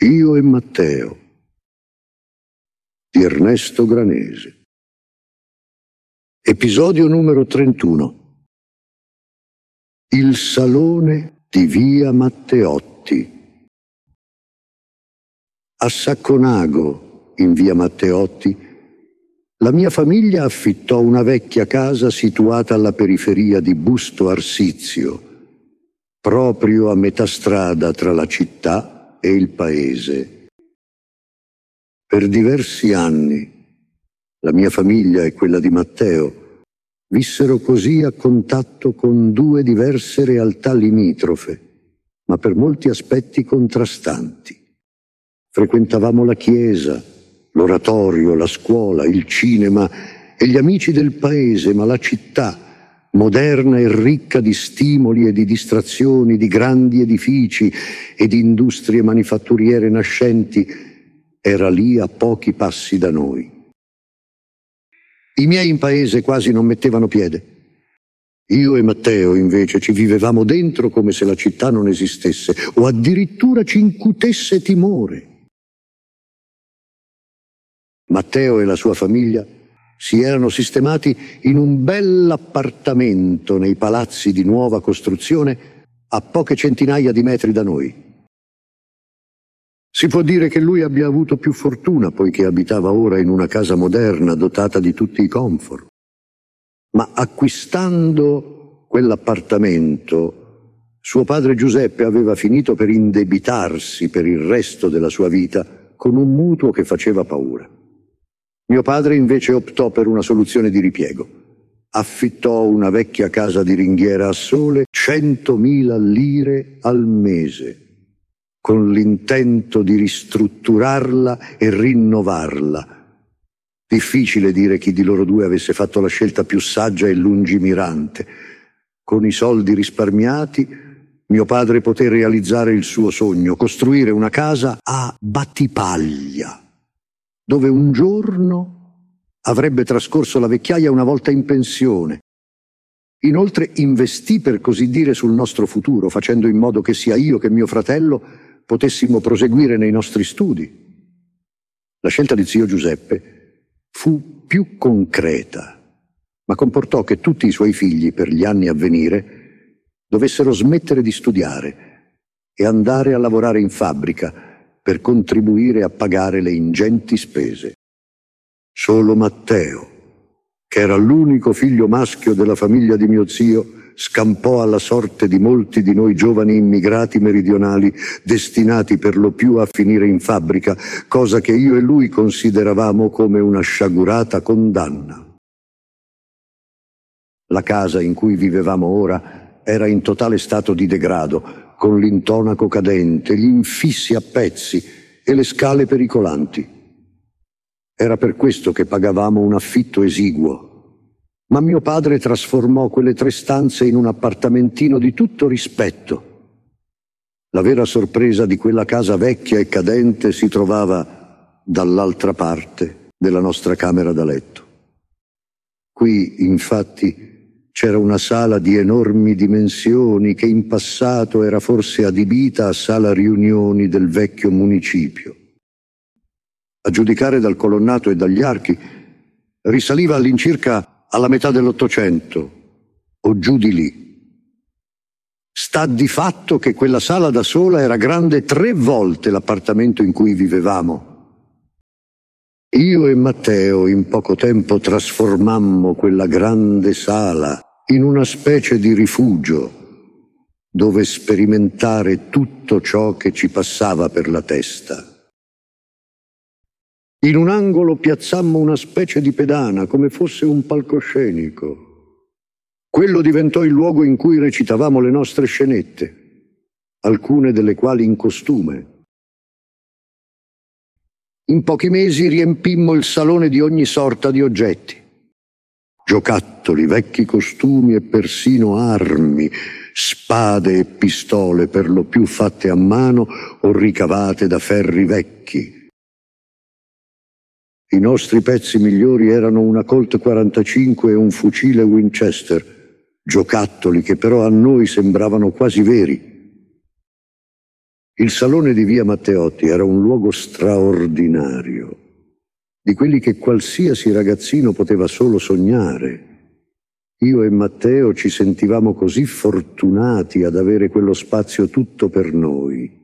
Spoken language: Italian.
Io e Matteo di Ernesto Granese. Episodio numero 31. Il salone di via Matteotti. A Sacconago, in via Matteotti, la mia famiglia affittò una vecchia casa situata alla periferia di Busto Arsizio, proprio a metà strada tra la città e il paese. Per diversi anni la mia famiglia e quella di Matteo vissero così a contatto con due diverse realtà limitrofe, ma per molti aspetti contrastanti. Frequentavamo la chiesa, l'oratorio, la scuola, il cinema e gli amici del paese, ma la città, moderna e ricca di stimoli e di distrazioni, di grandi edifici e di industrie manifatturiere nascenti, era lì a pochi passi da noi. I miei in paese quasi non mettevano piede. Io e Matteo, invece, ci vivevamo dentro come se la città non esistesse, o addirittura ci incutesse timore. Matteo e la sua famiglia si erano sistemati in un bell'appartamento nei palazzi di nuova costruzione a poche centinaia di metri da noi. Si può dire che lui abbia avuto più fortuna, poiché abitava ora in una casa moderna dotata di tutti i comfort. Ma acquistando quell'appartamento, suo padre Giuseppe aveva finito per indebitarsi per il resto della sua vita con un mutuo che faceva paura. Mio padre invece optò per una soluzione di ripiego. Affittò una vecchia casa di ringhiera a sole 100.000 lire al mese, con l'intento di ristrutturarla e rinnovarla. Difficile dire chi di loro due avesse fatto la scelta più saggia e lungimirante. Con i soldi risparmiati, mio padre poté realizzare il suo sogno, costruire una casa a Battipaglia, dove un giorno avrebbe trascorso la vecchiaia una volta in pensione. Inoltre investì, per così dire, sul nostro futuro, facendo in modo che sia io che mio fratello potessimo proseguire nei nostri studi. La scelta di zio Giuseppe fu più concreta, ma comportò che tutti i suoi figli, per gli anni a venire, dovessero smettere di studiare e andare a lavorare in fabbrica per contribuire a pagare le ingenti spese. Solo Matteo, che era l'unico figlio maschio della famiglia di mio zio, scampò alla sorte di molti di noi giovani immigrati meridionali destinati per lo più a finire in fabbrica, cosa che io e lui consideravamo come una sciagurata condanna. La casa in cui vivevamo ora era in totale stato di degrado, con l'intonaco cadente, gli infissi a pezzi e le scale pericolanti. Era per questo che pagavamo un affitto esiguo. Ma mio padre trasformò quelle 3 stanze in un appartamentino di tutto rispetto. La vera sorpresa di quella casa vecchia e cadente si trovava dall'altra parte della nostra camera da letto. Qui, infatti, c'era una sala di enormi dimensioni che in passato era forse adibita a sala riunioni del vecchio municipio. A giudicare dal colonnato e dagli archi, risaliva all'incirca alla metà dell'Ottocento, o giù di lì. Sta di fatto che quella sala da sola era grande 3 volte l'appartamento in cui vivevamo. Io e Matteo in poco tempo trasformammo quella grande sala in una specie di rifugio dove sperimentare tutto ciò che ci passava per la testa. In un angolo piazzammo una specie di pedana, come fosse un palcoscenico. Quello diventò il luogo in cui recitavamo le nostre scenette, alcune delle quali in costume. In pochi mesi riempimmo il salone di ogni sorta di oggetti. Giocattoli, vecchi costumi e persino armi, spade e pistole per lo più fatte a mano o ricavate da ferri vecchi. I nostri pezzi migliori erano una Colt 45 e un fucile Winchester, giocattoli che però a noi sembravano quasi veri. Il salone di via Matteotti era un luogo straordinario, di quelli che qualsiasi ragazzino poteva solo sognare. Io e Matteo ci sentivamo così fortunati ad avere quello spazio tutto per noi.